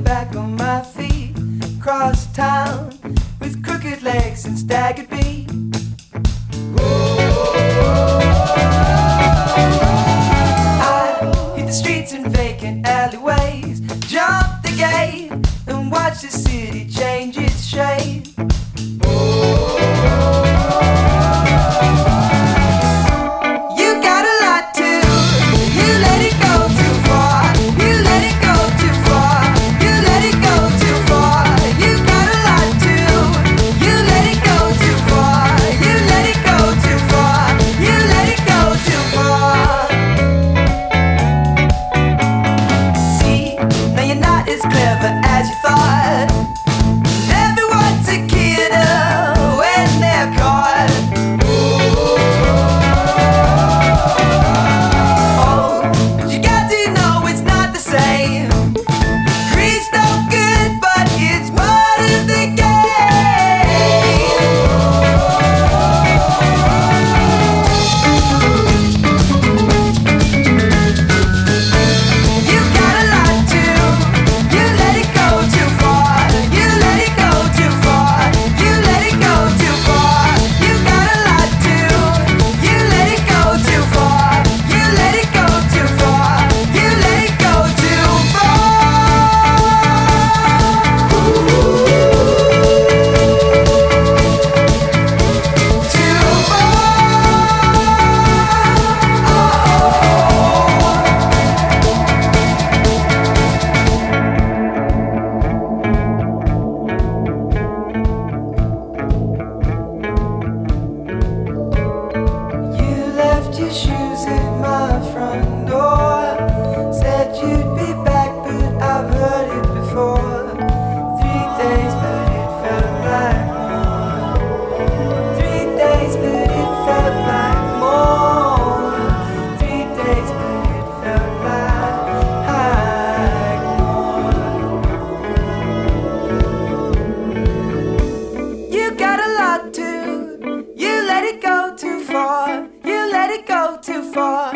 back on my feet, cross town with crooked legs and staggered beat. I hit the streets and vacant alleyways, jump the gate and watch the city change its shape. As clever as you thought. Everyone's a kidder when they're caught. Oh, but you got to know it's not the same. Grease no good, but it's part of the game. Your shoes at my front door. Said you'd be back, but I've heard it before. 3 days, but it felt like more. 3 days, but it felt like more. 3 days, but it felt like more. You got a lot to. You let it go too far. You let it go too far.